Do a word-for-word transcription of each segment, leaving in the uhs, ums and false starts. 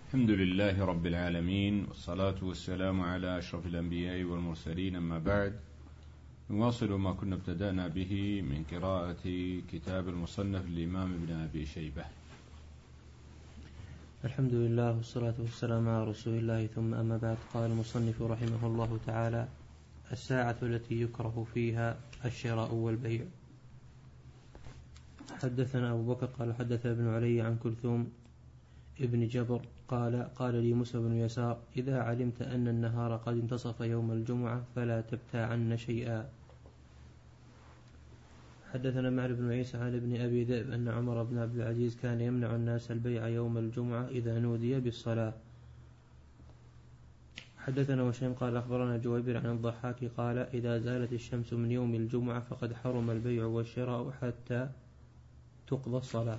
الحمد لله رب العالمين، والصلاة والسلام على أشرف الأنبياء والمرسلين، أما بعد. نواصل ما كنا ابتدأنا به من قراءة كتاب المصنف للإمام ابن أبي شيبة. الحمد لله والصلاة والسلام على رسول الله، ثم أما بعد. قال المصنف رحمه الله تعالى: الساعة التي يكره فيها الشراء والبيع. حدثنا أبو بكر قال حدث ابن علي عن كلثوم ابن جبر قال قال لي موسى بن يسار: إذا علمت أن النهار قد انتصف يوم الجمعة فلا تبتاعن شيئا. حدثنا معر بن عيسى عن ابن أبي ذئب أن عمر بن عبد العزيز كان يمنع الناس البيع يوم الجمعة إذا نودي بالصلاة. حدثنا وشيم قال أخبرنا جويبر عن الضحاك قال: إذا زالت الشمس من يوم الجمعة فقد حرم البيع والشراء حتى تقضى الصلاة.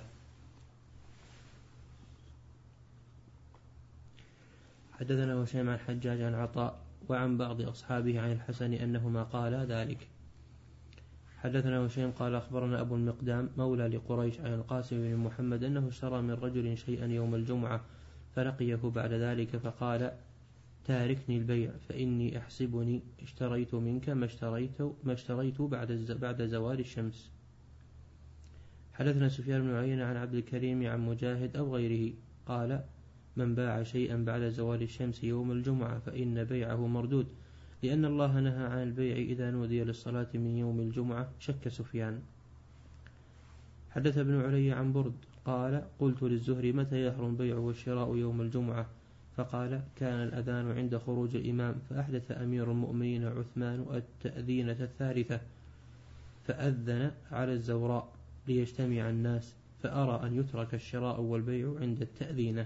حدثنا وشيم عن حجاج عن عطاء وعن بعض أصحابه عن الحسن أنهما قالا ذلك. حدثنا وشيم قال أخبرنا أبو المقدام مولى لقريش عن القاسم بن محمد أنه اشترى من رجل شيئا يوم الجمعة فلقيه بعد ذلك فقال: تاركني البيع فإني أحسبني اشتريت منك ما اشتريت, ما اشتريت بعد, بعد زوال الشمس. حدثنا سفيان بن عيينة عن عبد الكريم عن مجاهد أو غيره قال: من باع شيئا بعد زوال الشمس يوم الجمعة فإن بيعه مردود، لأن الله نهى عن البيع إذا نودي للصلاة من يوم الجمعة. شك سفيان. حدث ابن علي عن برد قال: قلت للزهري: متى يحرم البيع والشراء يوم الجمعة؟ فقال: كان الأذان عند خروج الإمام، فأحدث أمير المؤمنين عثمان التأذينة الثالثة فأذن على الزوراء ليجتمع الناس، فأرى أن يترك الشراء والبيع عند التأذينة.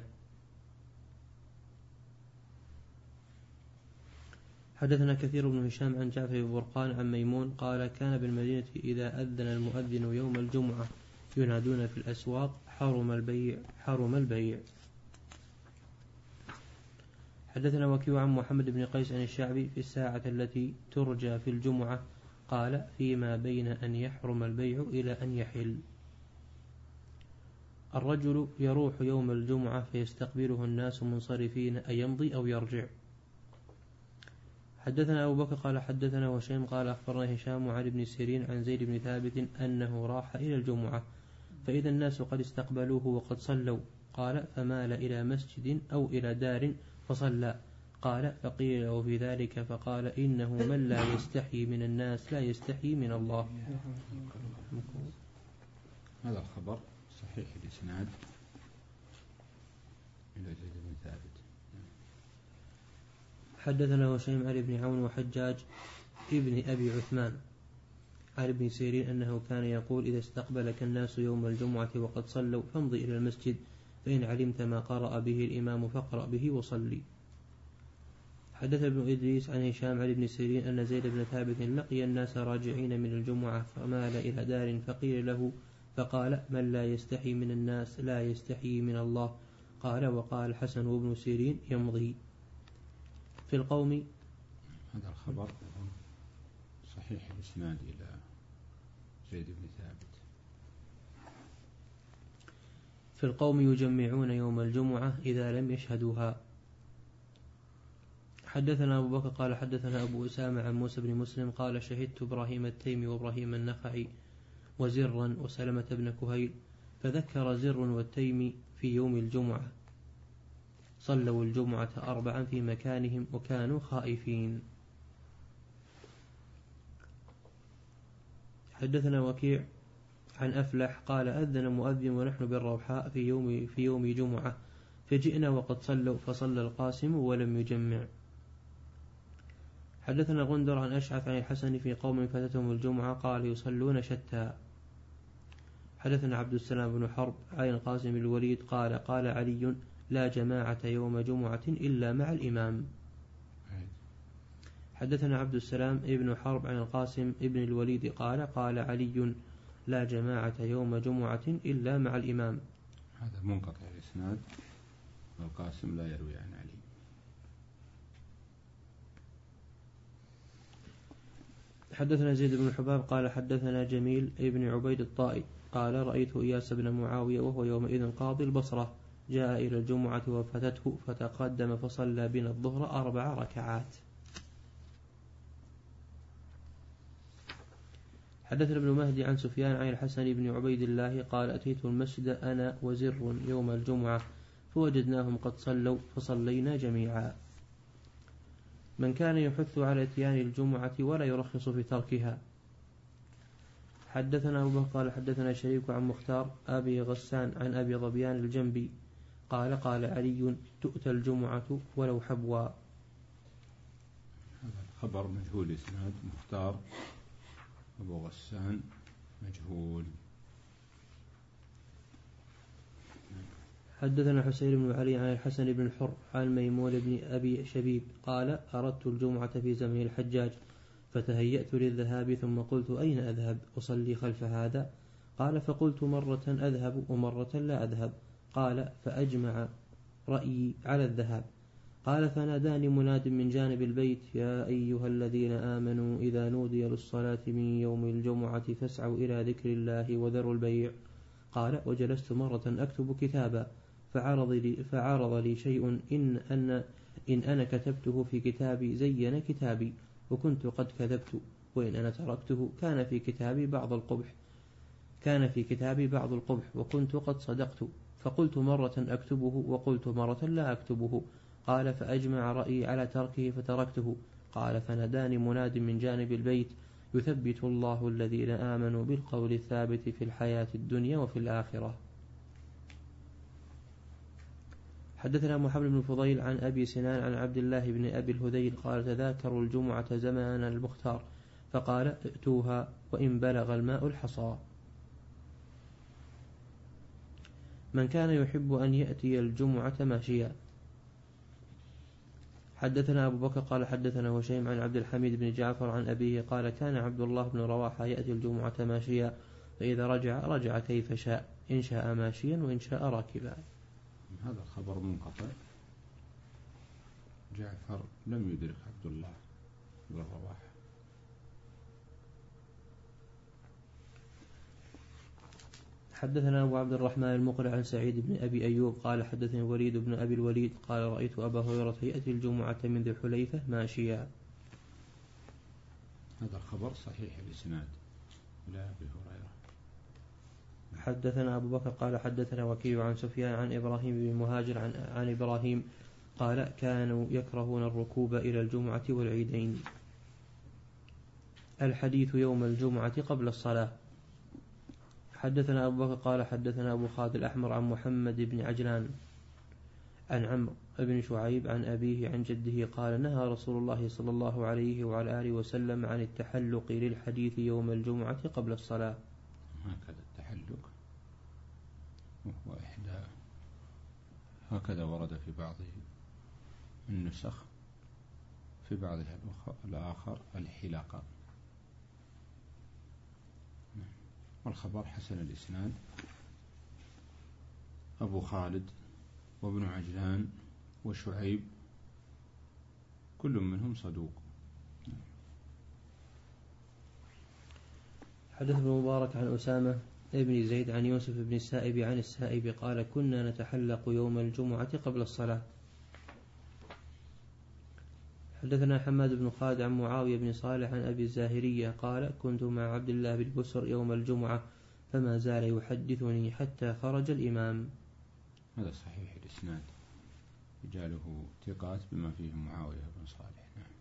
حدثنا كثير بن هشام عن جعفر بن برقان عن ميمون قال: كان بالمدينة إذا أذن المؤذن يوم الجمعة ينادون في الأسواق: حرم البيع حرم البيع. حدثنا وكيع عن محمد بن قيس عن الشعبي في الساعة التي ترجى في الجمعة قال: فيما بين أن يحرم البيع إلى أن يحل. الرجل يروح يوم الجمعة فيستقبله الناس منصرفين أيمضي أو يرجع. حدثنا أبو بكر قال حدثنا وشيم قال أخبرنا هشام عن ابن سيرين عن زيد بن ثابت أنه راح إلى الجمعة فإذا الناس قد استقبلوه وقد صلوا. قال: فمال إلى مسجد أو إلى دار فصلى. قال: فقيل له في ذلك فقال: إنه من لا يستحي من الناس لا يستحي من الله. هذا الخبر صحيح الإسناد إلى زيد بن ثابت. حدثنا وشيم عن ابن عون وحجاج ابن أبي عثمان عن ابن سيرين أنه كان يقول: إذا استقبلك الناس يوم الجمعة وقد صلوا فامضي إلى المسجد، فإن علمت ما قرأ به الإمام فاقرأ به وصلي. حدث ابن إدريس عن هشام عن ابن سيرين أن زيد بن ثابت لقي الناس راجعين من الجمعة فمال إلى دار فقيل له فقال: من لا يستحي من الناس لا يستحي من الله. قال: وقال الحسن وابن سيرين: يمضي. في القوم. هذا الخبر صحيح الإسناد إلى زيد بن ثابت. في القوم يجمعون يوم الجمعة إذا لم يشهدوها. حدثنا أبو بكر قال حدثنا أبو أسامة عن موسى بن مسلم قال: شهدت إبراهيم التيمي وإبراهيم النخعي وزرا وسلمة بن كهيل، فذكر زر والتيمي في يوم الجمعة صلوا الجمعة أربعا في مكانهم وكانوا خائفين. حدثنا وكيع عن أفلح قال: أذن مؤذن ونحن بالروحاء في يوم, في يوم جمعة فجئنا وقد صلوا فصلى القاسم ولم يجمع. حدثنا غندر عن أشعث عن الحسن في قوم فاتتهم الجمعة قال: يصلون شتى. حدثنا عبد السلام بن حرب عن القاسم الوليد قال: قال علي: لا جماعة يوم جمعة إلا مع الإمام. حدثنا عبد السلام ابن حرب عن القاسم ابن الوليد قال: قال علي: لا جماعة يوم جمعة إلا مع الإمام. هذا منقطع الإسناد، والقاسم لا يروي عن علي. حدثنا زيد بن حباب قال حدثنا جميل ابن عبيد الطائي قال: رأيت إياس بن معاوية وهو يومئذ قاضي البصرة جاء إلى الجمعة وفاتته فتقدم فصلى بنا الظهر أربع ركعات. حدثنا ابن مهدي عن سفيان عن الحسن بن عبيد الله قال أتيت المسجد أنا وزر يوم الجمعة فوجدناهم قد صلوا فصلينا جميعا. من كان يحث على اتيان الجمعة ولا يرخص في تركها. حدثنا أبو بكر قال حدثنا شريك عن مختار أبي غسان عن أبي ظبيان الجنبي قال قال علي تؤتى الجمعة ولو حبوا. هذا الخبر مجهول إسناد. مختار أبو غسان مجهول. حدثنا حسين بن علي عن الحسن بن الحر عن ميمون بن أبي شبيب قال أردت الجمعة في زمن الحجاج فتهيأت للذهاب ثم قلت أين أذهب أصلي خلف هذا؟ قال فقلت مرة أذهب ومرة لا أذهب. قال فأجمع رأيي على الذهاب. قال فناداني مناد من جانب البيت يا أيها الذين آمنوا إذا نودي للصلاة من يوم الجمعة فاسعوا إلى ذكر الله وذروا البيع. قال وجلست مرة أكتب كتابا فعرض لي, فعرض لي شيء إن, أن إن أنا كتبته في كتابي زين كتابي وكنت قد كذبت وإن أنا تركته كان في كتابي بعض القبح كان في كتابي بعض القبح وكنت قد صدقت. فقلت مرة أكتبه وقلت مرة لا أكتبه. قال فأجمع رأيي على تركه فتركته. قال فناداني مناد من جانب البيت يثبت الله الذين آمنوا بالقول الثابت في الحياة الدنيا وفي الآخرة. حدثنا محمد بن فضيل عن أبي سنان عن عبد الله بن أبي الهذيل قال تذاكروا الجمعة زمان المختار فقال ائتوها وإن بلغ الماء الحصى. من كان يحب أن يأتي الجمعة ماشيا. حدثنا أبو بكر قال حدثنا هشيم عن عبد الحميد بن جعفر عن أبيه قال كان عبد الله بن رواحة يأتي الجمعة ماشيا فإذا رجع رجع كيف شاء إن شاء ماشيا وإن شاء راكبا. هذا الخبر منقطع. جعفر لم يدرك عبد الله بن رواحة. حدثنا أبو عبد الرحمن المقرع عن سعيد بن أبي أيوب قال حدثني الوليد بن أبي الوليد قال رأيت أبا هريرة يأتي الجمعة من ذي الحليفة ماشيا. هذا الخبر صحيح الإسناد لا أبي هريرة. حدثنا أبو بكر قال حدثنا وكيع عن سفيان عن إبراهيم بن مهاجر عن, عن إبراهيم قال كانوا يكرهون الركوب إلى الجمعة والعيدين. الحديث يوم الجمعة قبل الصلاة. حدثنا أبو بكر قال حدثنا أبو خالد الأحمر عن محمد بن عجلان عن عمرو بن شعيب عن أبيه عن جده قال نهى رسول الله صلى الله عليه وعلى آله وسلم عن التحلق للحديث يوم الجمعة قبل الصلاة. هكذا التحلق وهو إحدى هكذا ورد في بعض النسخ في بعض الآخر الحلقة. والخبر حسن الإسناد. أبو خالد وابن عجلان وشعيب كل منهم صدوق. حدث ابن مبارك عن أسامة ابن زيد عن يوسف بن السائب عن السائب قال كنا نتحلق يوم الجمعة قبل الصلاة. حدثنا حماد بن خالد عن معاوية بن صالح عن أبي الزاهرية قال كنت مع عبد الله بن بسر يوم الجمعة فما زال يحدثني حتى خرج الإمام. هذا صحيح الإسناد رجاله ثقات بما فيهم معاوية بن صالح. نعم.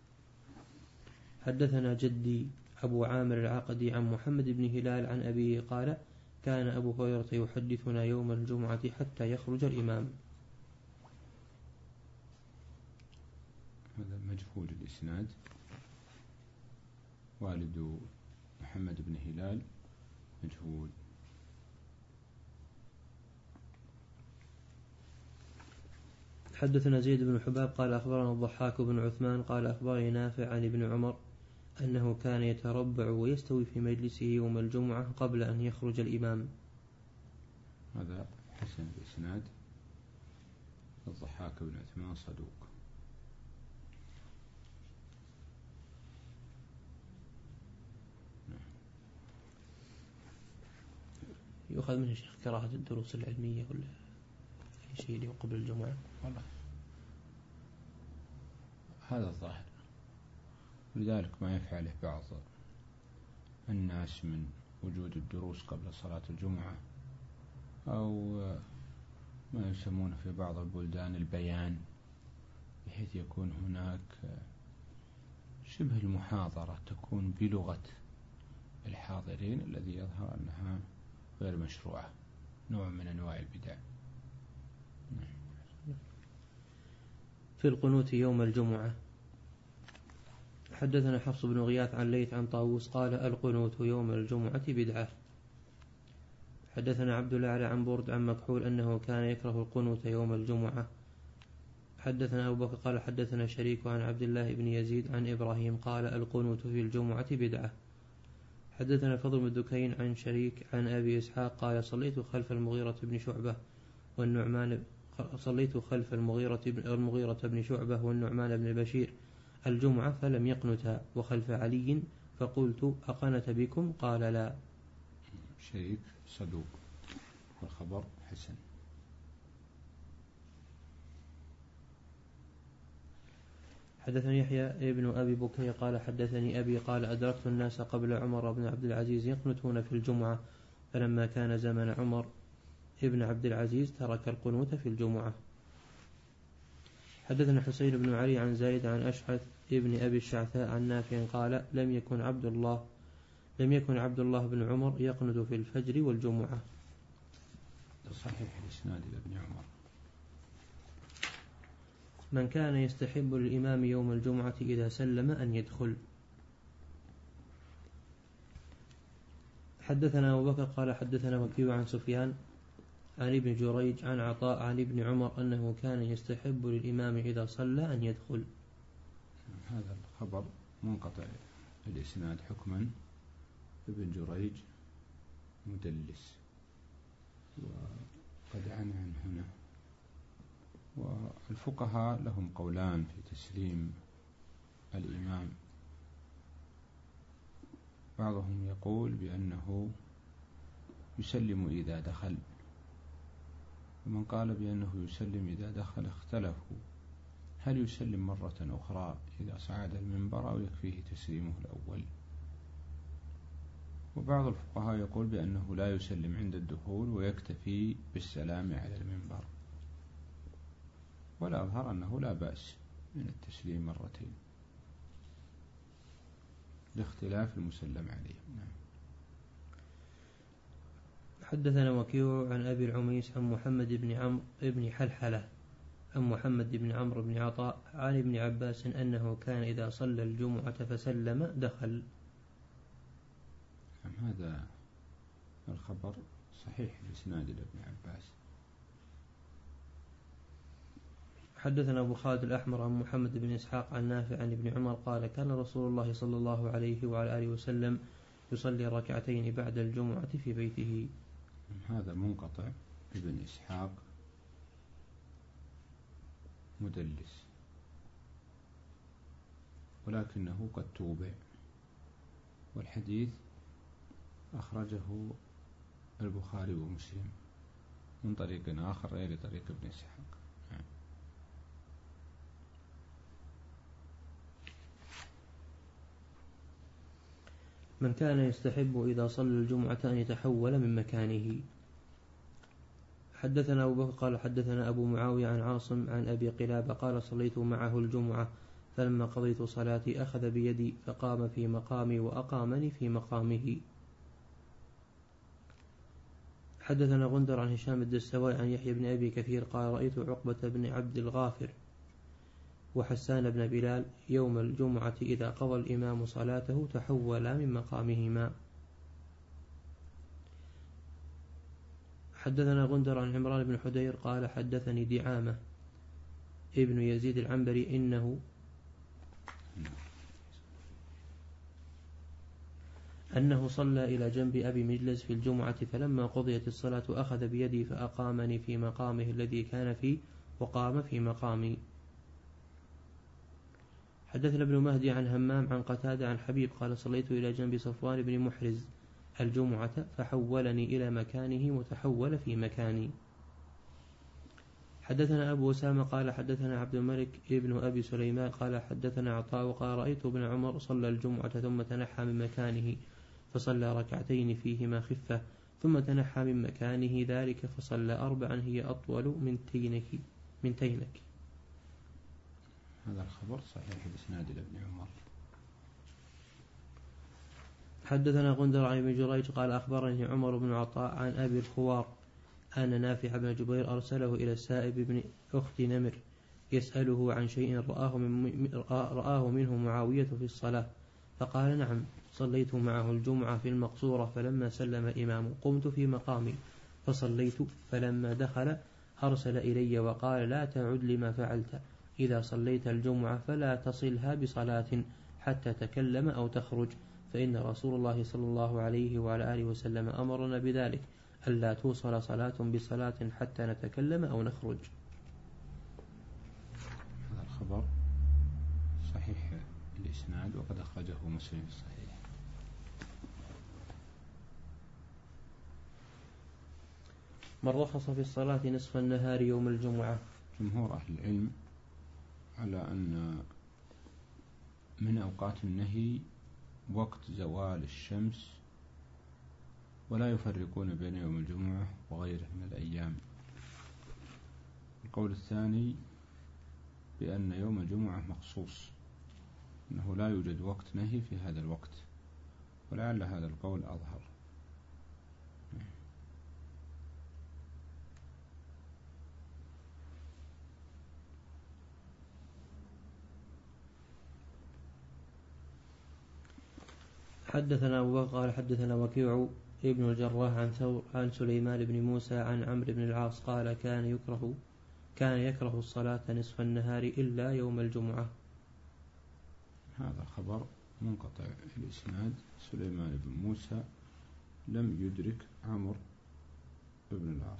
حدثنا جدي أبو عامر العقدي عن محمد بن هلال عن أبيه قال كان أبو هريرة يحدثنا يوم الجمعة حتى يخرج الإمام. هذا مجهول الإسناد. والد محمد بن هلال مجهول. حدثنا زيد بن حباب قال أخبرنا الضحاك بن عثمان قال أخبرني نافع عن ابن عمر أنه كان يتربع ويستوي في مجلسه يوم الجمعة قبل أن يخرج الإمام. هذا حسن الإسناد. الضحاك بن عثمان صدوق. يؤخذ منه شيخ كراهة الدروس العلمية ولا يشيل قبل الجمعة؟ والله هذا الظاهر، ولذلك ما يفعله بعض الناس من وجود الدروس قبل صلاة الجمعة، أو ما يسمونه في بعض البلدان البيان، بحيث يكون هناك شبه المحاضرة تكون بلغة الحاضرين، الذي يظهر أنها غير مشروعة، نوع من أنواع البدع. في القنوت يوم الجمعة. حدثنا حفص بن غياث عن ليث عن طاووس قال القنوت يوم الجمعة بدعة. حدثنا عبد الأعلى عن برد عن مكحول أنه كان يكره القنوت يوم الجمعة. حدثنا أبو بكر قال حدثنا شريك عن عبد الله بن يزيد عن إبراهيم قال القنوت في الجمعة بدعة. حدثنا فضل بن دكين عن شريك عن أبي إسحاق قال صليت خلف المغيرة بن شعبة والنعمان صليت خلف المغيرة بن المغيرة بن شعبة والنعمان بن بشير الجمعة فلم يقنتا، وخلف علي فقلت أقنت بكم؟ قال لا. شريك صدوق والخبر حسن. حدثني يحيى ابن أبي بكير قال حدثني أبي قال أدركت الناس قبل عمر بن عبد العزيز يقنتون في الجمعة، فلما كان زمن عمر ابن عبد العزيز ترك القنوت في الجمعة. حدثنا حسين بن علي عن زايد عن أشعث ابن أبي الشعثاء عن نافع قال لم يكن عبد الله لم يكن عبد الله بن عمر يقنت في الفجر والجمعة. صحيح الإسناد لابن عمر. من كان يستحب للإمام يوم الجمعة إذا سلم أن يدخل. حدثنا أبو بكر قال حدثنا وكيع عن سفيان عن ابن جريج عن عطاء عن ابن عمر أنه كان يستحب للإمام إذا صلى أن يدخل. هذا الخبر منقطع الإسناد حكما، ابن جريج مدلس وقد عنعن هنا. والفقهاء لهم قولان في تسليم الإمام، بعضهم يقول بأنه يسلم إذا دخل، ومن قال بأنه يسلم إذا دخل اختلفوا هل يسلم مرة أخرى إذا صعد المنبر أو يكفيه تسليمه الأول. وبعض الفقهاء يقول بأنه لا يسلم عند الدخول ويكتفي بالسلام على المنبر، ولا أظهر أنه لا بأس من التسليم مرتين لاختلاف المسلم عليه. نعم. حدثنا وكيع عن أبي العميس عن محمد بن عمرو بن حلحلة عن محمد بن عمرو بن عطاء عن ابن عباس أنه كان إذا صلى الجمعة فسلم دخل. هذا الخبر صحيح الإسناد لابن عباس. حدثنا أبو خالد الأحمر عن محمد بن إسحاق عن نافع عن ابن عمر قال كان رسول الله صلى الله عليه وعلى آله وسلم يصلي ركعتين بعد الجمعة في بيته. هذا منقطع، ابن إسحاق مدلس ولكنه قد توبع، والحديث أخرجه البخاري ومسلم من طريق آخر غير طريق ابن إسحاق. من كان يستحب إذا صلى الجمعة أن يتحول من مكانه. حدثنا أبو بكر قال حدثنا أبو معاوية عن عاصم عن أبي قلابة قال صليت معه الجمعة فلما قضيت صلاتي أخذ بيدي فقام في مقامي وأقامني في مقامه. حدثنا غندر عن هشام الدستوائي عن يحيى بن أبي كثير قال رأيت عقبة بن عبد الغافر وحسان بن بلال يوم الجمعة إذا قضى الإمام صلاته تحولا من مقامهما. حدثنا غندر عن عمران بن حدير قال حدثني دعامة ابن يزيد العنبري إنه أنه صلى إلى جنب أبي مجلس في الجمعة فلما قضيت الصلاة أخذ بيدي فأقامني في مقامه الذي كان فيه وقام في مقامي. حدثنا ابن مهدي عن همام عن قتادة عن حبيب قال صليت إلى جنب صفوان بن محرز الجمعة فحولني إلى مكانه وتحول في مكاني. حدثنا أبو أسامة قال حدثنا عبد الملك ابن أبي سليمان قال حدثنا عطاء قال رأيت ابن عمر صلى الجمعة ثم تنحى من مكانه فصلى ركعتين فيهما خفة ثم تنحى من مكانه ذلك فصلى أربعا هي أطول من تينك من تينك. هذا الخبر صحيح بإسناد ابن عمر. حدثنا غندر عن ابن جريج قال أخبرني عمر بن عطاء عن أبي الخوار أن نافع بن جبير أرسله إلى السائب بن أخت نمر يسأله عن شيء رآه, من رآه منه معاوية في الصلاة فقال نعم صليت معه الجمعة في المقصورة فلما سلم الإمام قمت في مقامي فصليت فلما دخل أرسل إلي وقال لا تعد لما فعلت إذا صليت الجمعة فلا تصلها بصلاة حتى تكلم أو تخرج فإن رسول الله صلى الله عليه وعلى آله وسلم أمرنا بذلك ألا توصل صلاة بصلاة حتى نتكلم أو نخرج. هذا الخبر صحيح الإسناد وقد أخرجه مسلم في الصحيح. من رخص في الصلاة نصف النهار يوم الجمعة. جمهور أهل العلم على أن من أوقات النهي وقت زوال الشمس ولا يفرقون بين يوم الجمعة وغيره من الأيام. القول الثاني بأن يوم الجمعة مخصوص أنه لا يوجد وقت نهي في هذا الوقت ولعل هذا القول أظهر. حدثنا أبو بكر قال حدثنا وكيع ابن الجراح عن ثور عن سليمان بن موسى عن عمرو بن العاص قال كان يكره كان يكره الصلاة نصف النهار إلا يوم الجمعة. هذا خبر منقطع الإسناد. سليمان بن موسى لم يدرك عمرو بن العاص.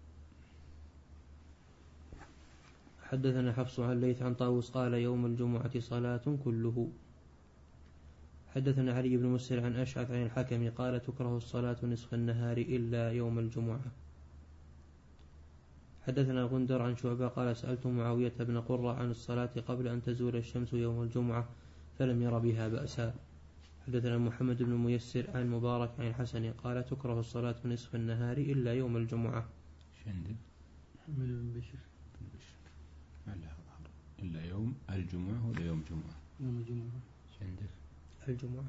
حدثنا حفص عن ليث عن طاووس قال يوم الجمعة صلاة كله. حدثنا علي بن مسر عن أشعث عن الحكم قال تكره الصلاة نصف النهار إلا يوم الجمعة. حدثنا غندر عن شعبة قال سألت معاوية بن قرة عن الصلاة قبل أن تزول الشمس يوم الجمعة فلم ير بها بأسا. حدثنا محمد بن ميسر عن مبارك عن الحسن قال تكره الصلاة نصف النهار إلا يوم الجمعة. شندي محمد بن بشر بن بشر على أظهر إلا يوم الجمعة ولا يوم جمعة يوم الجمعة شندي الجمعة.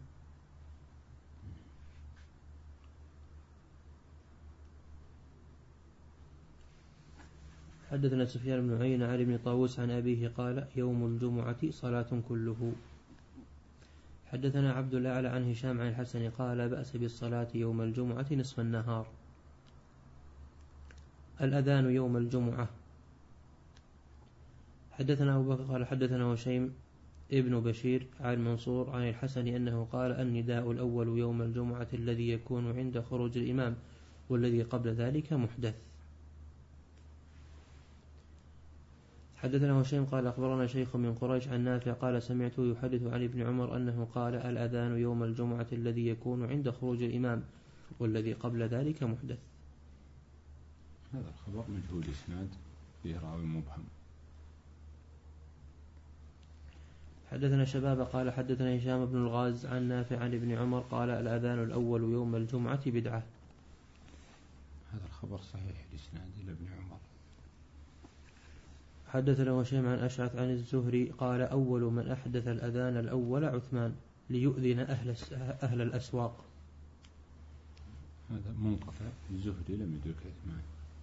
حدثنا سفيان بن عيينة عن ابن طاووس عن أبيه قال يوم الجمعة صلاة كله. حدثنا عبد الأعلى عن هشام عن الحسن قال لا بأس بالصلاة يوم الجمعة نصف النهار. الأذان يوم الجمعة. حدثنا أبو بكر قال حدثنا وشيم ابن بشير عن منصور عن الحسن أنه قال النداء الأول يوم الجمعة الذي يكون عند خروج الإمام والذي قبل ذلك محدث. حدثنا هشيم قال أخبرنا شيخ من قريش عن نافع قال سمعته يحدث عن ابن عمر أنه قال الأذان يوم الجمعة الذي يكون عند خروج الإمام والذي قبل ذلك محدث. هذا الخبر مجهول إسناد فيه راوي مبهم. حدثنا شباب قال حدثنا هشام بن الغاز عن نافع عن ابن عمر قال الأذان الأول يوم الجمعة بدعة. هذا الخبر صحيح الإسناد إلى ابن عمر. حدثنا وشيم عن أشعث عن الزهري قال أول من أحدث الأذان الأول عثمان ليؤذن أهل, أهل الأسواق. هذا منقطع الزهري لم يدرك عثمان.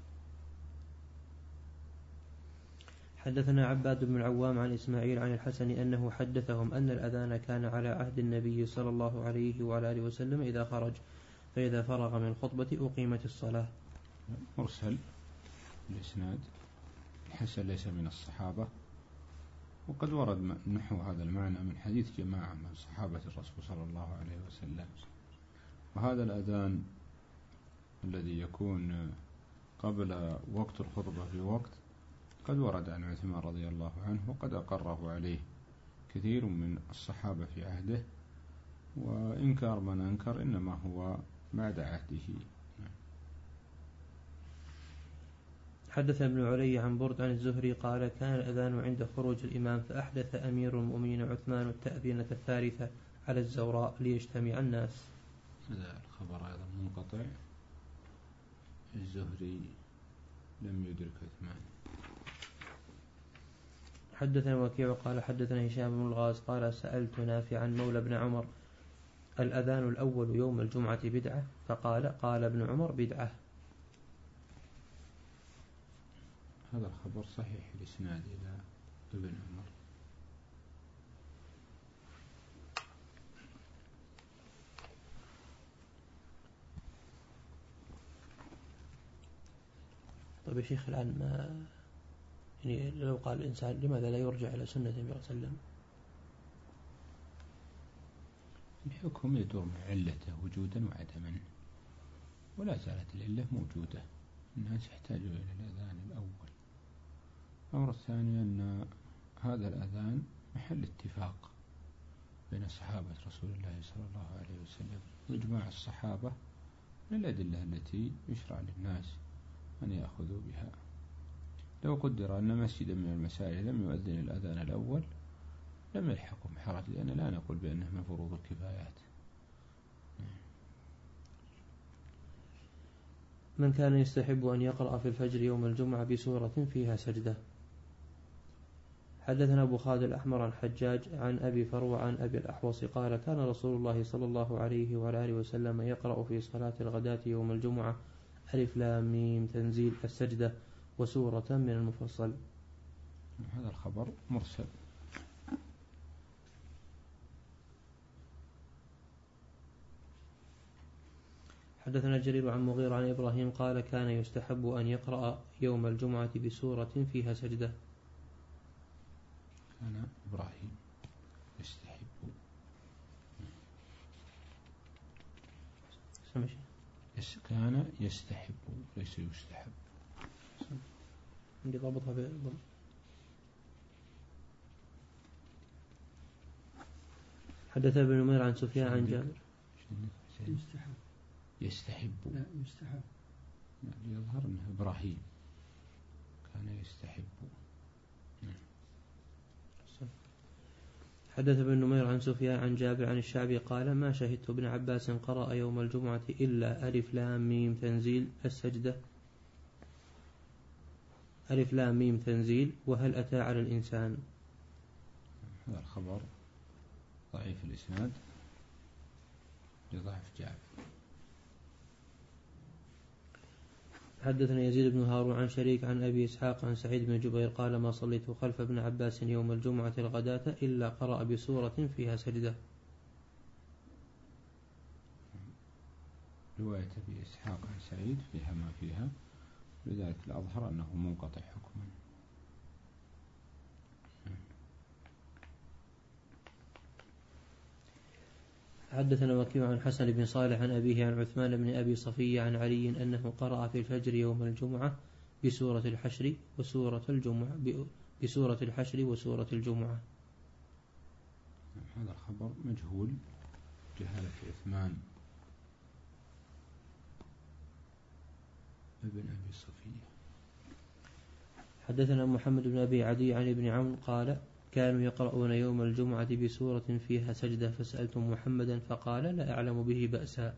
حدثنا عباد بن العوام عن إسماعيل عن الحسن أنه حدثهم أن الأذان كان على عهد النبي صلى الله عليه وعلى آله وسلم إذا خرج فإذا فرغ من الخطبة أقيمت الصلاة. مرسل الإسناد. الحسن ليس من الصحابة وقد ورد نحو هذا المعنى من حديث جماعة من صحابة الرسول صلى الله عليه وسلم. وهذا الأذان الذي يكون قبل وقت الخطبة في وقت قد ورد عن عثمان رضي الله عنه وقد أقره عليه كثير من الصحابة في عهده وإنكار من أنكر إنما هو بعد عهده. حدث ابن علي عن برد عن الزهري قال كان الأذان عند خروج الإمام فأحدث أمير المؤمنين عثمان التأذينة الثالثة على الزوراء ليجتمع الناس. هذا الخبر أيضا منقطع، الزهري لم يدرك عثمان. حدثنا وكيع قال حدثنا هشام بن الغاز قال سألت نافعا مولى بن عمر الأذان الأول يوم الجمعة بدعة؟ فقال قال ابن عمر بدعة. هذا الخبر صحيح الإسناد إلى ابن عمر. طيب يا شيخ الآن ما يعني لو قال الإنسان لماذا لا يرجع إلى سنة النبي صلى الله عليه وسلم؟ الحكم يدور مع علته وجودا وعدما، ولا زالت العلة موجودة، الناس يحتاجون إلى الأذان الأول. الأمر الثاني أن هذا الأذان محل اتفاق بين صحابة رسول الله صلى الله عليه وسلم، وإجماع الصحابة من الأدلة التي يشرع للناس أن يأخذوا بها. لو قدر أن مسجدا من المساجد لم يؤذن الأذان الأول لم يلحقهم حرج، لأن لا نقول بأنه من فروض الكفايات. من كان يستحب أن يقرأ في الفجر يوم الجمعة بسورة فيها سجدة. حدثنا أبو خالد الأحمر عن حجاج عن أبي فروة عن أبي الأحوص قال كان رسول الله صلى الله عليه وعلى آله وسلم يقرأ في صلاة الغداة يوم الجمعة ألف لام ميم تنزيل السجدة وسورة من المفصل. هذا الخبر مرسل. حدثنا جرير عن مغير عن إبراهيم قال كان يستحب أن يقرأ يوم الجمعة بسورة فيها سجدة. كان إبراهيم يستحب كان يستحب ليس يستحب. عندي ضابطها بالضبط. حدث ابن نمير عن سفيان عن جابر يستحب يستحب لا يستحب يعني يظهر أنه إبراهيم كان يستحب. حدث ابن نمير عن سفيان عن جابر عن الشعبي قال ما شهدت ابن عباس قرأ يوم الجمعة إلا ألف لام ميم تنزيل السجدة ألف لام ميم تنزيل وهل أتى على الإنسان. هذا الخبر ضعيف الإسناد لضعف جابر. حدثنا يزيد بن هارون عن شريك عن أبي إسحاق عن سعيد بن جبير قال ما صليت خلف ابن عباس يوم الجمعة الغداة إلا قرأ بسورة فيها سجدة. رواية أبي إسحاق عن سعيد فيها ما فيها، لذلك الأظهر أنه منقطع حكما. حدثنا وكيع عن حسن بن صالح عن أبيه عن عثمان بن أبي صفية عن علي أنه قرأ في الفجر يوم الجمعة بسورة الحشر وسورة الجمعة بسورة الحشر وسورة الجمعة. هذا الخبر مجهول جهالة عثمان ابن أبي صفية. حدثنا محمد بن أبي عدي عن ابن عون قال كانوا يقرؤون يوم الجمعة بسورة فيها سجدة فسألت محمدا فقال لا أعلم به بأسا.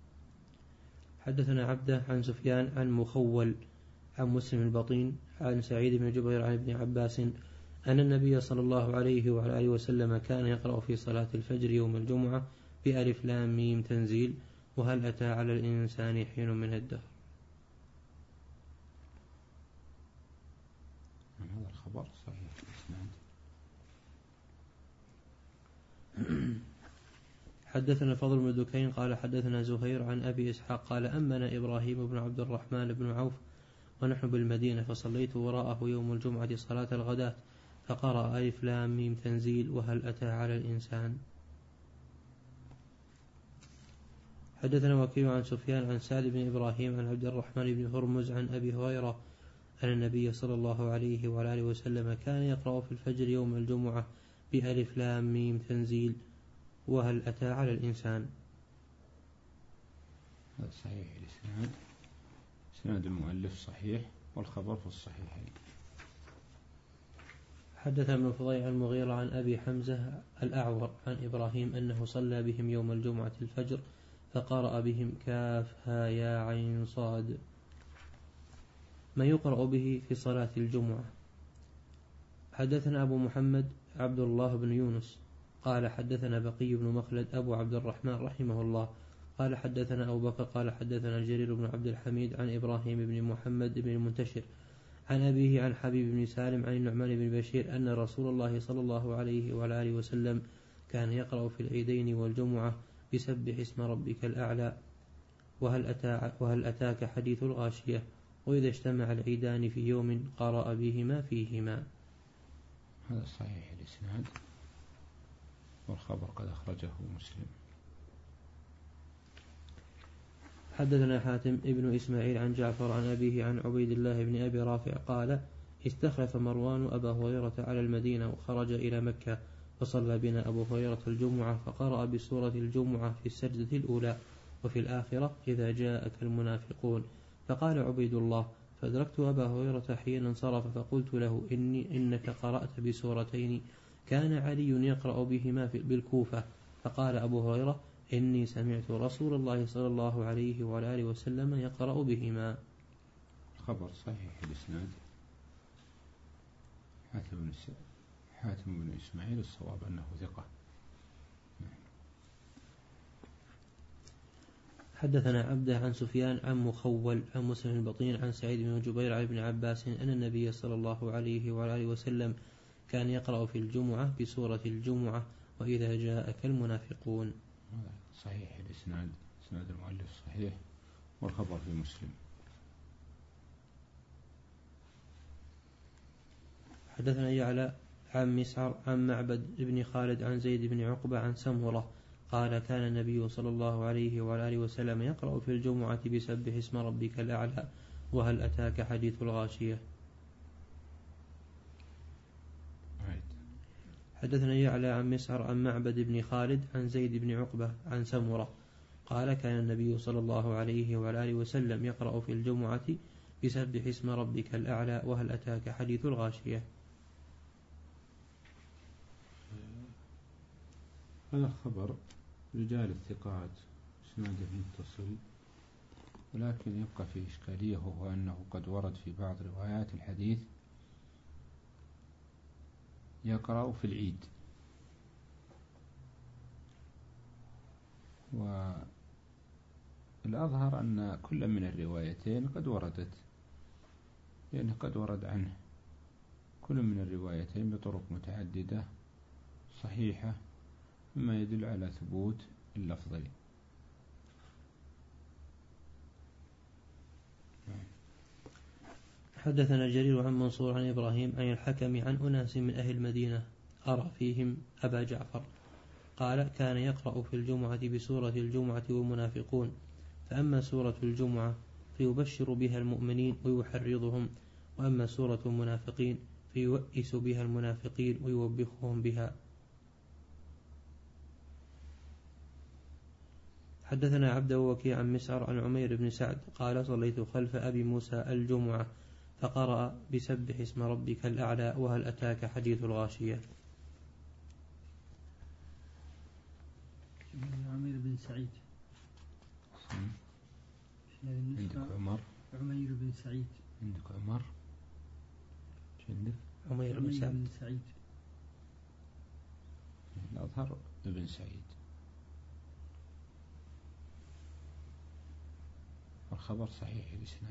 حدثنا عبده عن سفيان عن مخول عن مسلم البطين عن سعيد بن جبير عن ابن عباس أن النبي صلى الله عليه وعلى آله وسلم كان يقرأ في صلاة الفجر يوم الجمعة بألف لام ميم تنزيل وهل أتى على الإنسان حين من الدهر. هذا الخبر صحيح الإسناد. حدثنا فضل بن دكين قال حدثنا زهير عن أبي إسحاق قال أمنا إبراهيم بن عبد الرحمن بن عوف ونحن بالمدينة فصليت وراءه يوم الجمعة صلاة الغداة فقرأ ألف لام ميم تنزيل وهل أتى على الإنسان. حدثنا وكيع عن سفيان عن سعد بن إبراهيم عن عبد الرحمن بن هرمز عن أبي هريرة أن النبي صلى الله عليه وعلى آله وسلم كان يقرأ في الفجر يوم الجمعة بألف لام ميم تنزيل وهل أتى على الإنسان. هذا صحيح الإسناد، إسناد المؤلف صحيح، والخبر في الصحيحين. حدث ابن فضيل عن المغيرة عن أبي حمزة الأعور عن إبراهيم أنه صلى بهم يوم الجمعة الفجر فقرأ بهم كاف ها يا عين صاد. ما يقرأ به في صلاة الجمعة. حدثنا أبو محمد عبد الله بن يونس قال حدثنا بقي بن مخلد أبو عبد الرحمن رحمه الله قال حدثنا أبو بكر قال حدثنا جرير بن عبد الحميد عن إبراهيم بن محمد بن المنتشر عن أبيه عن حبيب بن سالم عن النعمان بن بشير أن رسول الله صلى الله عليه وعلى آله وسلم كان يقرأ في العيدين والجمعة بسبح اسم ربك الأعلى وهل, أتى وهل أتاك حديث الغاشية وإذا اجتمع العيدان في يوم قرأ بهما فيهما. هذا صحيح الإسناد والخبر قد أخرجه مسلم. حدثنا حاتم ابن إسماعيل عن جعفر عن أبيه عن عبيد الله بن أبي رافع قال استخلف مروان أبا هريرة على المدينة وخرج إلى مكة فصلى بنا أبو هريرة الجمعة فقرأ بسورة الجمعة في السجدة الأولى وفي الآخرة إذا جاءك المنافقون. فقال عبيد الله فأدركت أبا هريرة حين انصرف فقلت له إني إنك قرأت بسورتين كان علي يقرأ بهما بالكوفة. فقال أبو هريرة إني سمعت رسول الله صلى الله عليه وعلى آله وسلم يقرأ بهما. خبر صحيح الإسناد. حاتم بن حاتم بن إسماعيل الصواب أنه ثقة. حدثنا عبده عن سفيان عن مخول عن مسلم البطين عن سعيد بن جبير عن ابن عباس أن النبي صلى الله عليه وعلى آله وسلم كان يقرأ في الجمعة بسورة الجمعة وإذا جاءك المنافقون. صحيح الإسناد. إسناد المؤلف صحيح والخبر في مسلم. حدثنا يعلى عن مسعر عن معبد بن خالد عن زيد بن عقبة عن سمرة قال كان النبي صلى الله عليه وعلى آله وسلم يقرأ في الجمعة بسبح اسم ربك الأعلى وهل أتاك حديث الغاشية. حدثنا يعلى عن مسعر عن معبد بن خالد عن زيد بن عقبة عن سمرة قال كان النبي صلى الله عليه وعلى آله وسلم يقرأ في الجمعة بسبح اسم ربك الأعلى وهل أتاك حديث الغاشية. هذا الخبر رجال الثقات اسناده متصل ولكن يبقى فيه إشكالية وهو أنه قد ورد في بعض روايات الحديث يقرأ في العيد والأظهر أن كل من الروايتين قد وردت يعني قد ورد عنه كل من الروايتين بطرق متعددة صحيحة مما يدل على ثبوت اللفظين. حدثنا جرير عن منصور عن إبراهيم عن الحكم عن أناس من أهل المدينة أرى فيهم أبا جعفر قال كان يقرأ في الجمعة بسورة الجمعة والمنافقون فأما سورة الجمعة فيبشر بها المؤمنين ويحرضهم وأما سورة المنافقين فيوئس بها المنافقين ويوبخهم بها. حدثنا عبد وكيع عن مسعر عن عمير بن سعد قال صليت خلف أبي موسى الجمعة فقرأ بسبح اسم ربك الأعلى وهل أتاك حديث الغاشية. عمير بن سعيد. عندك عمر. عمير بن سعيد. عندك عمر. عندك عمير بن سعد. سعيد. الأظهر ابن سعيد والخبر صحيح الإسناد.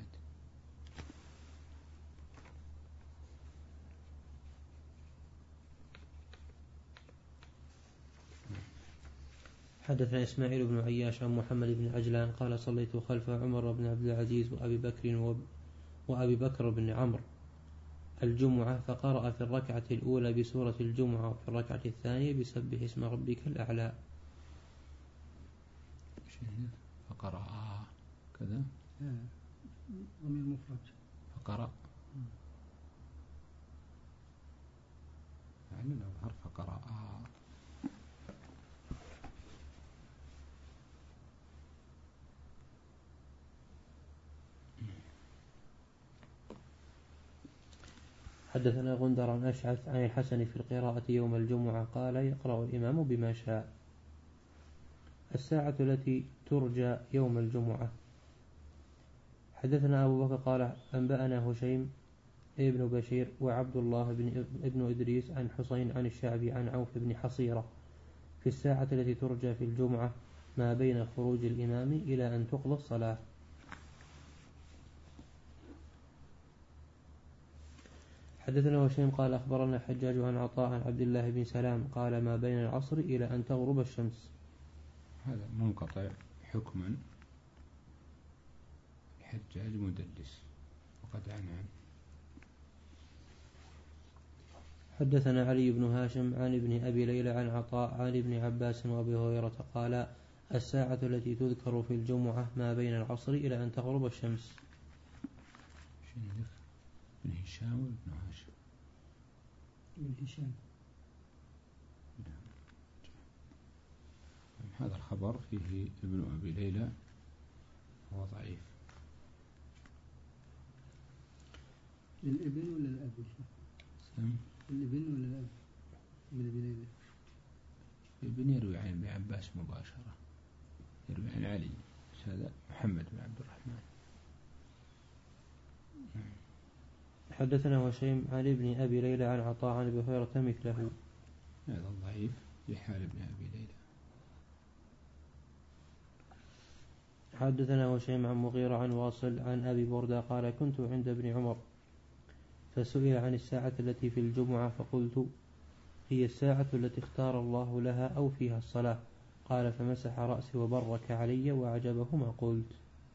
حدثنا إسماعيل بن عياش عن محمد بن عجلان قال صليت خلف عمر بن عبد العزيز وأبي بكر وأبي بكر بن عمرو الجمعة فقرأ في الركعة الأولى بسورة الجمعة وفي الركعة الثانية بسبح اسم ربك الأعلى. فقرأ كذا ضمير مفرد فقرأ يعني الأظهر فقرأ. حدثنا غندر عن أشعث عن الحسن في القراءة يوم الجمعة قال يقرأ الإمام بما شاء. الساعة التي ترجى يوم الجمعة. حدثنا أبو بكر قال أنبأنا هشيم ابن بشير وعبد الله بن ابن إدريس عن حسين عن الشعبي عن عوف بن حصيرة في الساعة التي ترجى في الجمعة ما بين خروج الإمام إلى أن تقضى الصلاة. حدثنا هشيم قال أخبرنا حجاج عن عطاء عن عبد الله بن سلام قال ما بين العصر إلى أن تغرب الشمس. هذا منقطع حكما، حجاج مدلس وقد عنان. حدثنا علي بن هاشم عن ابن أبي ليلى عن عطاء عن ابن عباس وأبي هريرة قال الساعة التي تذكر في الجمعة ما بين العصر إلى أن تغرب الشمس. ابن هشام وابن هاشم. ابن هشام. هذا الخبر فيه ابن أبي ليلى هو ضعيف. للابن ولا الأب؟ سم الابن ولا الأب؟ ابن أبي ليلى. ابن يروي عن ابن عباس مباشرة، يروي عن علي، هذا محمد بن عبد الرحمن. حدثنا هشيم عن ابن أبي ليلى عن عطاء عن أبي هريرة مثله. هذا ضعيف لحال ابن أبي ليلى. حدثنا هشيم عن مغيرة عن واصل عن أبي بردة قال كنت عند ابن عمر فسئل عن الساعة التي في الجمعة فقلت هي الساعة التي اختار الله لها أو فيها الصلاة. قال فمسح رأسي وبرك علي وأعجبه ما قلت.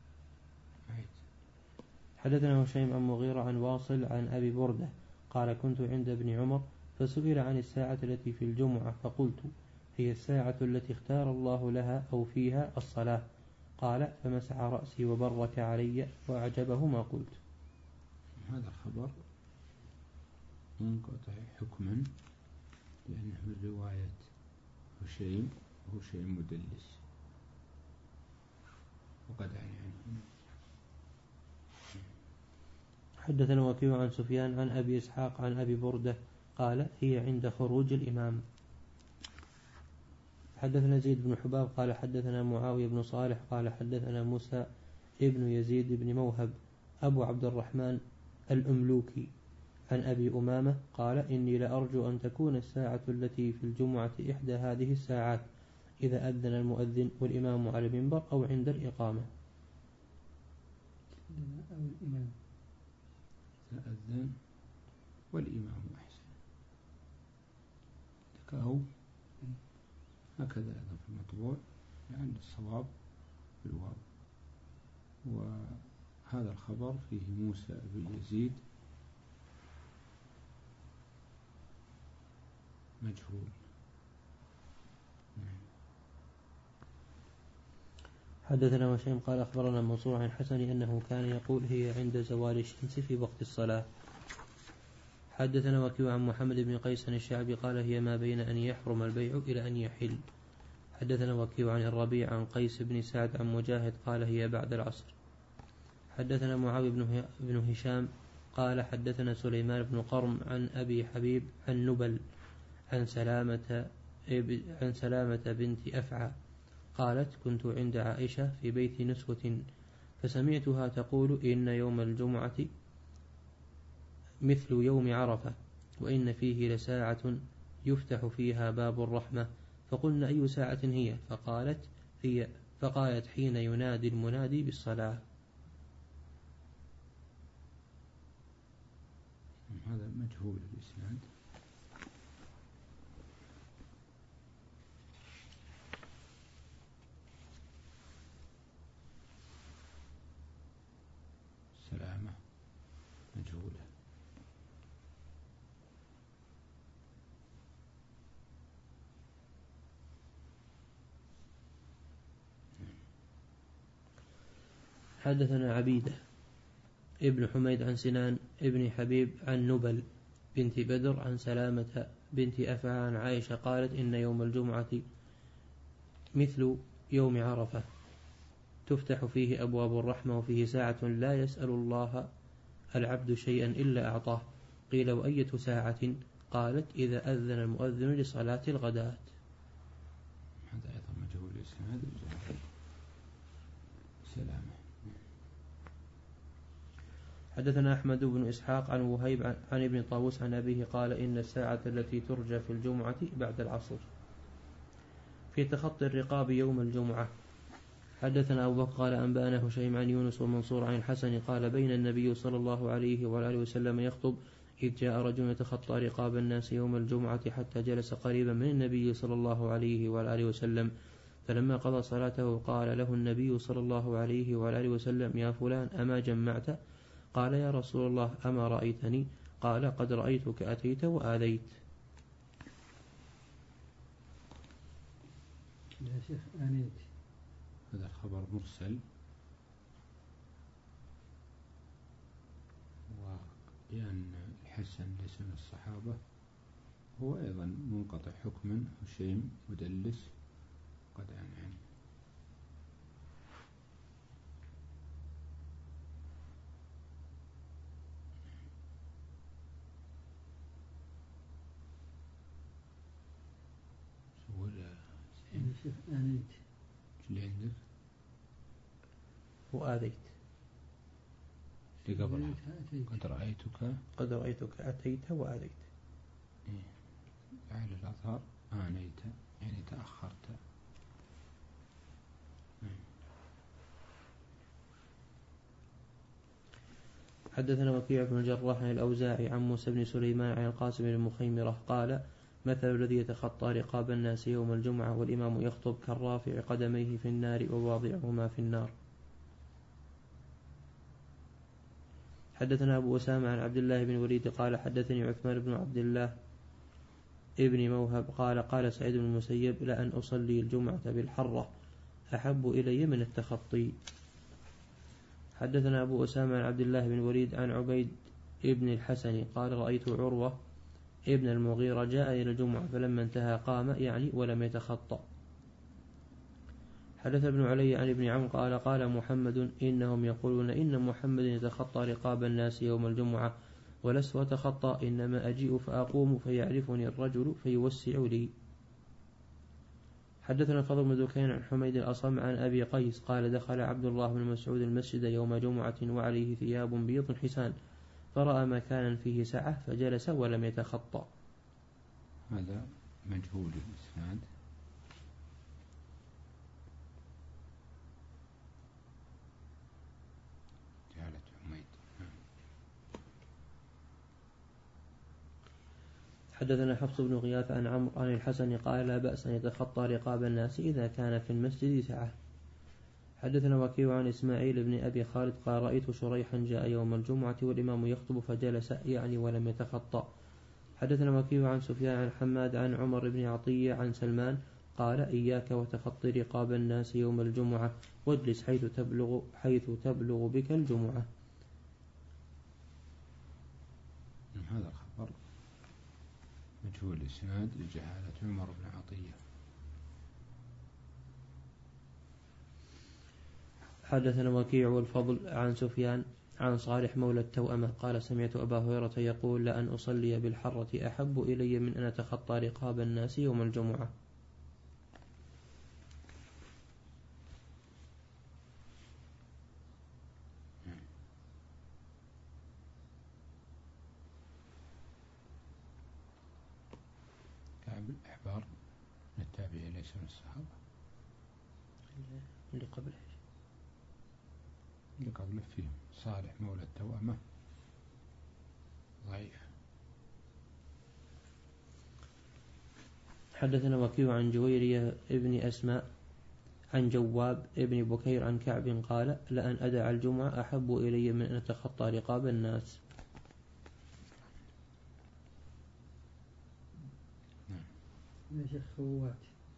حدثنا هشيم عن مغيرة عن واصل عن أبي بردة قال كنت عند ابن عمر فسئل عن الساعة التي في الجمعة فقلت هي الساعة التي اختار الله لها أو فيها الصلاة. قال فمسح رأسي وبرك علي وأعجبه ما قلت. هذا الخبر منقطع حكما لأنه من رواية هشيم وهشيم مدلس وقد عن عنه. حدثنا وكيع عن سفيان عن أبي إسحاق عن أبي بردة قال هي عند خروج الإمام. حدثنا زيد بن حباب قال حدثنا معاوية بن صالح قال حدثنا موسى ابن يزيد بن موهب أبو عبد الرحمن الأملوكي عن أبي أمامة قال إني لأرجو أن تكون الساعة التي في الجمعة إحدى هذه الساعات إذا أذن المؤذن والإمام على المنبر أو عند الإقامة. أو الإمام أذن والإمام أحسن أو هكذا أيضا في المطبوع عند الصواب بالواو. وهذا الخبر فيه موسى بن يزيد مجهول. حدثنا هشيم قال أخبرنا منصور عن الحسن أنه كان يقول هي عند زوال الشمس في وقت الصلاة. حدثنا وكيع عن محمد بن قيس الشعبي قال هي ما بين أن يحرم البيع إلى أن يحل. حدثنا وكيع عن الربيع عن قيس بن سعد عن مجاهد قال هي بعد العصر. حدثنا معاوية بن هشام قال حدثنا سليمان بن قرم عن أبي حبيب عن نبل عن سلامة عن سلامة بنت أفعى قالت كنت عند عائشة في بيت نسوة فسمعتها تقول إن يوم الجمعة مثل يوم عرفة وإن فيه لساعة يفتح فيها باب الرحمة. فقلنا أي ساعة هي؟ فقالت هي فقالت حين ينادي المنادي بالصلاة. هذا مجهول الإسناد. سلامة مجهولة. حدثنا عبيدة ابن حميد عن سنان ابن حبيب عن نبل بنت بدر عن سلامة بنت أفعى عن عائشة قالت إن يوم الجمعة مثل يوم عرفة تفتح فيه أبواب الرحمة وفيه ساعة لا يسأل الله العبد شيئا إلا أعطاه قيل وأية ساعة؟ قالت إذا أذن المؤذن لصلاة الغداة. هذا أيضا مجهول الإسناد. سلامة. حدثنا أحمد بن إسحاق عن وهيب عن ابن طاووس عن أبيه قال إن الساعة التي ترجى في الجمعة بعد العصر في تخطي الرقاب يوم الجمعة. حدثنا أبو بكر قال أنبأنا هشيم عن يونس ومنصور عن الحسن قال بين النبي صلى الله عليه وآله وسلم يخطب إذ جاء رجل يتخطى رقاب الناس يوم الجمعة حتى جلس قريبا من النبي صلى الله عليه وآله وسلم، فلما قضى صلاته قال له النبي صلى الله عليه وآله وسلم يا فلان أما جمعت؟ قال يا رسول الله أما رأيتني؟ قال قد رأيتك أتيت وآذيت. يا شيخ آنيت هذا الخبر مرسل، ويان الحسن ليس من الصحابة، هو أيضا منقطع حكما، هشيم مدلس قد عن عنه. يا شيخ آنيت اللي عندك وآذيت اللي قبلها قد رأيتك قد رأيتك أتيت وآذيت. إيه. على الأظهر آنيت يعني تأخرت. حدثنا وكيع بن الجراح عن الأوزاعي عن موسى بن سليمان عن القاسم بن مخيمرة قال مثل الذي يتخطى رقاب الناس يوم الجمعة والإمام يخطب كالرافع قدميه في النار وواضعهما في النار. حدثنا أبو أسامة عن عبد الله بن وليد قال حدثني عثمان بن عبد الله ابن موهب قال قال سعيد بن المسيب لأن أصلي الجمعة بالحرة أحب إلي من التخطي. حدثنا أبو أسامة عن عبد الله بن وليد عن عبيد ابن الحسن قال رأيت عروة ابن المغيرة جاء إلى الجمعة فلما انتهى قام يعني ولم يتخطى. حدث ابن علي عن ابن عم قال قال محمد إنهم يقولون إن محمد يتخطى رقاب الناس يوم الجمعة ولست أتخطى إنما أجيء فأقوم فيعرفني الرجل فيوسع لي. حدثنا الفضل بن دكين عن حميد الأصم عن أبي قيس قال دخل عبد الله بن مسعود المسجد يوم جمعة وعليه ثياب بيض حسان فرأى مكانا فيه سعة فجلس ولم يتخطى. هذا مجهول الإسناد. جهالة حميد. حدثنا حفص بن غياث عن عمرو عن الحسن قال لا بأس أن يتخطى رقاب الناس إذا كان في المسجد سعة. حدثنا وكيع عن إسماعيل بن أبي خالد قال رأيت شريحا جاء يوم الجمعة والإمام يخطب فجلس يعني ولم يتخطى. حدثنا وكيع عن سفيان عن حماد عن عمر بن عطية عن سلمان قال إياك وتخطي رقاب الناس يوم الجمعة واجلس حيث تبلغ, حيث تبلغ بك الجمعة. هذا الخبر مجهول الإسناد لجهالة عمر بن عطية. حدثنا وكيع والفضل عن سفيان عن صالح مولى التوأمة قال سمعت أبا هريرة يقول لأن أصلي بالحرة أحب إلي من أن أتخطى رقاب الناس يوم الجمعة. كعب الأحبار من التابعين ليس من الصحابة. اللي قبله اللي قبله فيه صالح مولى التوأمة ضعيف. حدثنا وكيع عن جويرية ابن أسماء عن جواب ابن بكير عن كعب قال لأن أدع الجمعة أحب إلي من أن أتخطى رقاب الناس. يا شيخ خوات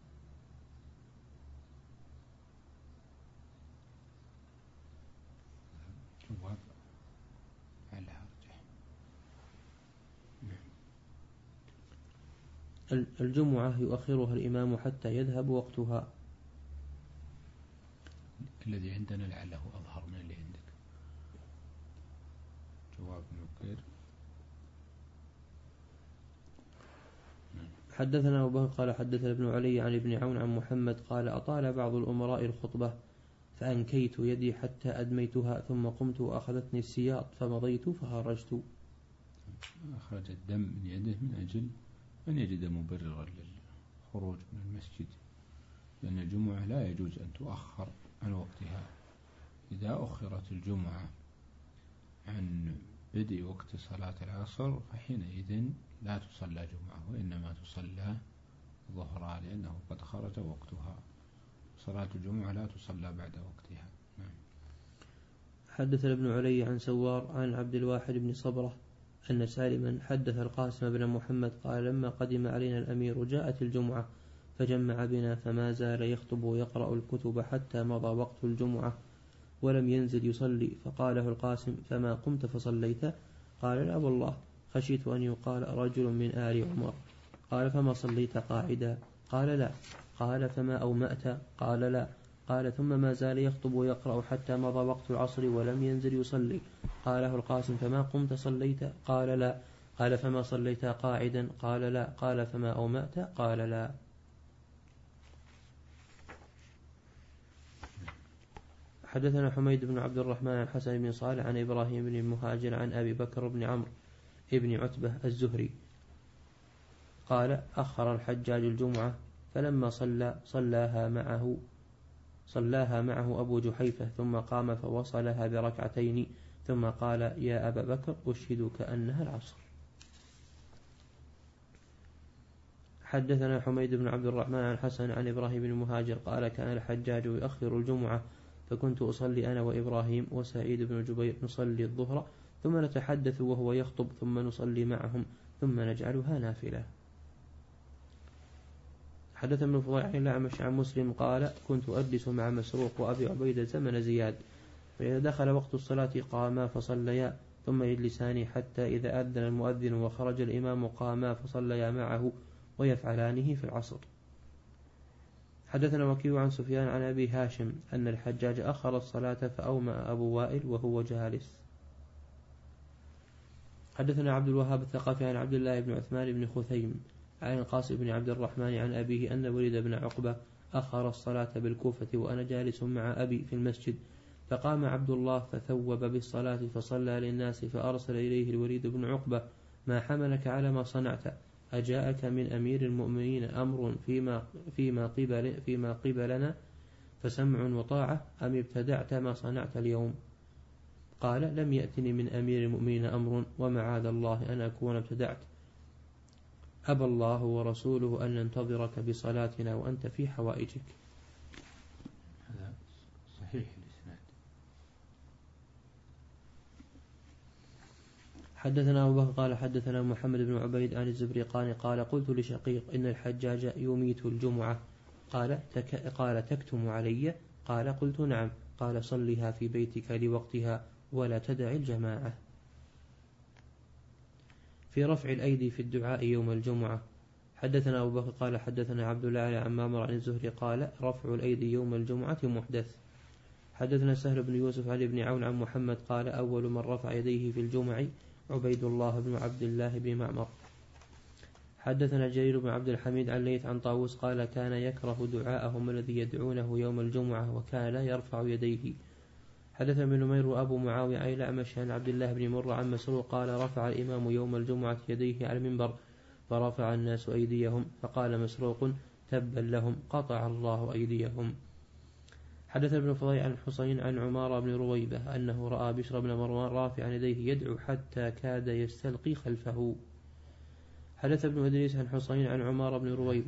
جواب على أرجح. الجمعة يؤخرها الإمام حتى يذهب وقتها. الذي عندنا لعله أظهر من اللي عندك. جواب بن بكير حدثنا أبو بكر قال حدثنا ابن علي عن ابن عون عن محمد قال أطال بعض الأمراء الخطبة فأنكيت يدي حتى أدميتها ثم قمت وأخذتني السياط فمضيت فخرجت. أخرج الدم من يده من أجل أن يجد مبررا للخروج من المسجد، لأن الجمعة لا يجوز أن تؤخر عن وقتها. إذا أخرت الجمعة عن بدء وقت صلاة العصر فحينئذ لا تصلى جمعة وإنما تصلى ظهرا، لأنه قد خرج وقتها. صلاة الجمعة لا تصلى بعد وقتها. نعم. حدث ابن علي عن سوار عن عبد الواحد بن صبرة أن سالما حدث القاسم بن محمد قال لما قدم علينا الأمير جاءت الجمعة فجمع بنا فما زال يخطب ويقرأ الكتب حتى مضى وقت الجمعة ولم ينزل يصلي، فقال له القاسم فما قمت فصليت؟ قال لا والله خشيت أن يقال رجل من آل عمر. قال فما صليت قاعدا؟ قال لا. قال فما أومأت؟ قال لا. قال ثم ما زال يخطب ويقرأ حتى مضى وقت العصر ولم ينزل يصلي. قال له القاسم فما قمت صليت؟ قال لا. قال فما صليت قاعدا؟ قال لا. قال فما أومأت؟ قال لا. حدثنا حميد بن عبد الرحمن عن حسن بن صالح عن إبراهيم بن المهاجر عن أبي بكر بن عمرو ابن عتبة الزهري قال أخر الحجاج الجمعة فلما صلى صلاها معه صلاها معه أبو جحيفة ثم قام فوصلها بركعتين ثم قال يا أبا بكر أشهدك أنها العصر. حدثنا حميد بن عبد الرحمن عن حسن عن إبراهيم بن المهاجر قال كان الحجاج يؤخر الجمعة فكنت أصلي أنا وإبراهيم وسعيد بن جبير نصلي الظهر ثم نتحدث وهو يخطب ثم نصلي معهم ثم نجعلها نافلة. حدث ابن فضيل عن الأعمش عن مسلم قال كنت أجلس مع مسروق وأبي عبيدة زمن زياد فإذا دخل وقت الصلاة قاما فصليا ثم يجلسان حتى إذا أذن المؤذن وخرج الإمام قاما فصليا معه ويفعلانه في العصر. حدثنا وكيع عن سفيان عن أبي هاشم أن الحجاج أخر الصلاة فأومأ أبو وائل وهو جالس. حدثنا عبد الوهاب الثقفي عن عبد الله بن عثمان بن خثيم عن القاسم بن عبد الرحمن عن أبيه أن وليد بن عقبة أخر الصلاة بالكوفة وأنا جالس مع أبي في المسجد فقام عبد الله فثوب بالصلاة فصلى للناس فأرسل إليه الوليد بن عقبة ما حملك على ما صنعت؟ أجاءك من أمير المؤمنين أمر فيما, فيما, قبل فيما قبلنا فسمع وطاعة أم ابتدعت ما صنعت اليوم؟ قال لم يأتني من أمير المؤمنين أمر ومعاذ الله أن أكون ابتدعت. أبى الله ورسوله أن ننتظرك بصلاتنا وأنت في حوائجك. هذا صحيح الإسناد. حدثنا أبو بكر قال حدثنا محمد بن عبيد عن الزبرقاني قال قلت لشقيق إن الحجاج يميت الجمعة قال تك قال تكتم علي؟ قال قلت نعم. قال صلها في بيتك لوقتها ولا تدع الجماعة. في رفع الأيدي في الدعاء يوم الجمعة. حدثنا أبو بكر قال حدثنا عبد الله عن عمامر عن الزهري قال رفع الأيدي يوم الجمعة محدث. حدثنا سهل بن يوسف عن ابن عون عن محمد قال أول من رفع يديه في الجمع عبيد الله بن عبد الله بن معمر. حدثنا جرير بن عبد الحميد عن ليث عن طاووس قال كان يكره دعاءهم الذي يدعونه يوم الجمعة وكان لا يرفع يديه. حدث ابن نمير وأبو معاوية عن الأعمش عن عبد الله بن مرة عن مسروق قال رفع الإمام يوم الجمعة يديه على المنبر فرفع الناس أيديهم فقال مسروق تبا لهم قطع الله أيديهم. حدث ابن فضيل عن حسين عن عمار بن رويبة أنه رأى بشر بن مروان رافعا يديه يدعو حتى كاد يستلقي خلفه. حدث ابن إدريس عن حسين عن عمار بن رويبة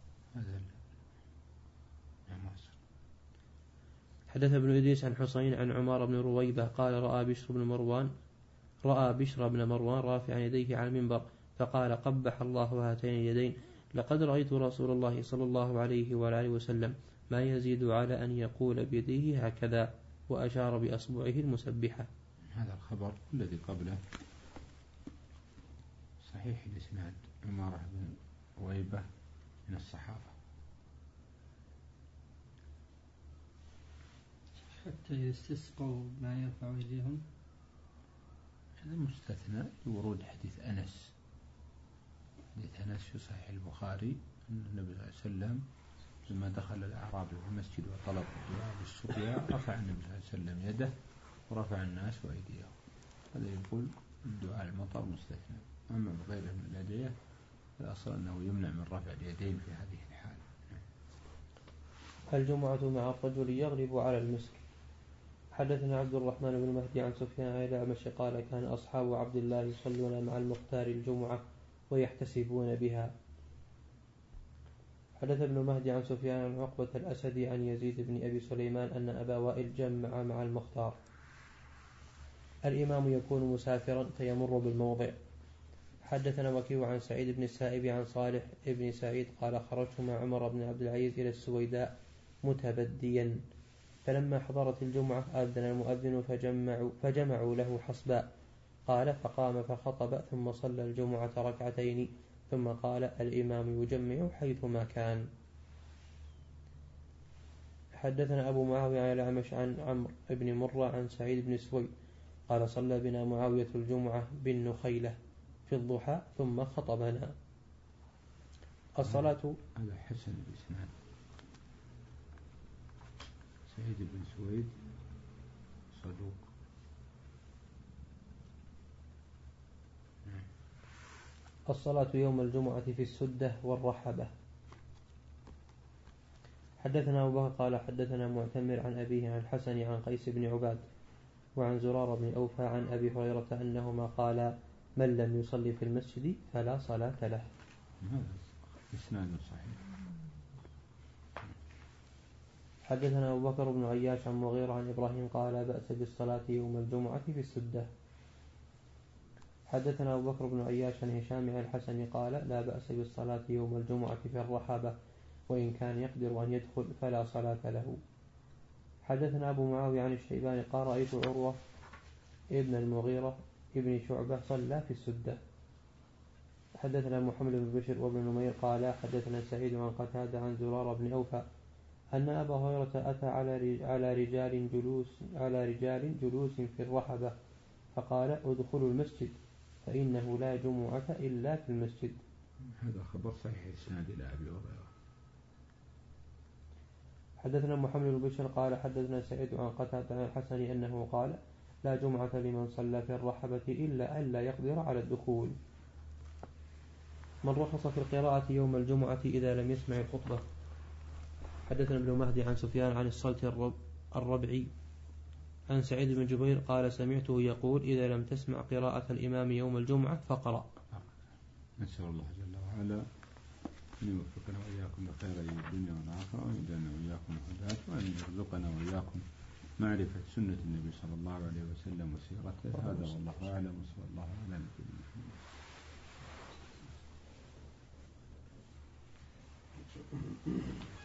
حدث ابن إدريس عن حسين عن عمار بن رويبة قال رأى بشر بن مروان رأى بشر بن مروان رافعا يديه على المنبر فقال قبح الله هاتين اليدين لقد رأيت رسول الله صلى الله عليه وآله وسلم ما يزيد على أن يقول بيديه هكذا وأشار بأصبعه المسبحة. هذا الخبر الذي قبله صحيح الإسناد. عمار بن رويبة من الصحابة حتى يستسقوا ما يرفع إليهم. هذا مستثنى لورود حديث أنس حديث أنس في صحيح البخاري أن النبي صلى الله عليه وسلم لما دخل الأعرابي في المسجد وطلب الدعاء بالسقيا رفع النبي صلى الله عليه وسلم يده ورفع الناس وأيديهم. هذا يقول الدعاء المطر مستثنى. أما بغيره من الأدعية الأصل أنه يمنع من رفع اليدين في هذه الحال. الجمعة مع الرجل يغلب على المسك. حدثنا عبد الرحمن بن مهدي عن سفيان عن الأعمش قال كان أصحاب عبد الله يصلون مع المختار الجمعة ويحتسبون بها. حدث ابن مهدي عن سفيان عن عقبة الأسدي عن يزيد بن أبي سليمان أن أبا وائل جمع مع المختار. الإمام يكون مسافرا فيمر بالموضع. حدثنا وكيع عن سعيد بن السائب عن صالح بن سعيد قال خرجت مع عمر بن عبد العزيز إلى السويداء متبديا، فلما حضرت الجمعة أذن المؤذن فجمعوا, فجمعوا له حصبا. قال فقام فخطب ثم صلى الجمعة ركعتين ثم قال الإمام يجمع حيثما كان. حدثنا أبو معاوية عن الأعمش عن عمرو بن مرة عن سعيد بن سويد قال صلى بنا معاوية الجمعة بالنخيلة في الضحى ثم خطبنا. الصلاة هذا حسن الإسناد. سعيد بن سويد صدوق. الصلاة يوم الجمعة في السدة والرحبة. حدثنا أبو بكر قال حدثنا معتمر عن أبيه عن الحسن عن قيس بن عباد وعن زرار بن أوفى عن أبي هريرة أنهما قال من لم يصلي في المسجد فلا صلاة له. هذا إسناد صحيح. حدثنا أبو بكر بن عياش عن مغيرة عن إبراهيم قال لا بأس بالصلاة يوم الجمعة في السدة. حدثنا أبو بكر بن عياش عن هشام عن الحسن قال لا بأس بالصلاة يوم الجمعة في الرحبة وإن كان يقدر أن يدخل فلا صلاة له. حدثنا أبو معاوية عن الشيباني قال رأيت عروة ابن المغيرة ابن شعبة صلى في السدة. حدثنا محمد بن بشر وابن نمير قال حدثنا سعيد عن قتادة عن زرار بن أوفى أن أبا هريرة أتى على رجال جلوس على رجال جلوس في الرحبة فقال ادخلوا المسجد فإنه لا جمعة إلا في المسجد. هذا خبر صحيح إسناد إلى أبي هريرة. حدثنا محمد بن بشر قال حدثنا سعيد عن قتادة عن الحسن أنه قال لا جمعة لمن صلى في الرحبة إلا أن لا يقدر على الدخول. من رخص في القراءة يوم الجمعة إذا لم يسمع الخطبة. حدثنا ابن مهدي عن سفيان عن الصلت الربعي عن سعيد بن جبير قال سمعته يقول إذا لم تسمع قراءة الإمام يوم الجمعة فقرأ. نسأل الله جل وعلا أن يوفقنا وإياكم بخير الدنيا والآخرة وأن يجعلنا وإياكم هداة وأن يرزقنا وإياكم معرفة سنة النبي صلى الله عليه وسلم وسيرته. هذا والله أعلم وصلى الله على نبينا محمد.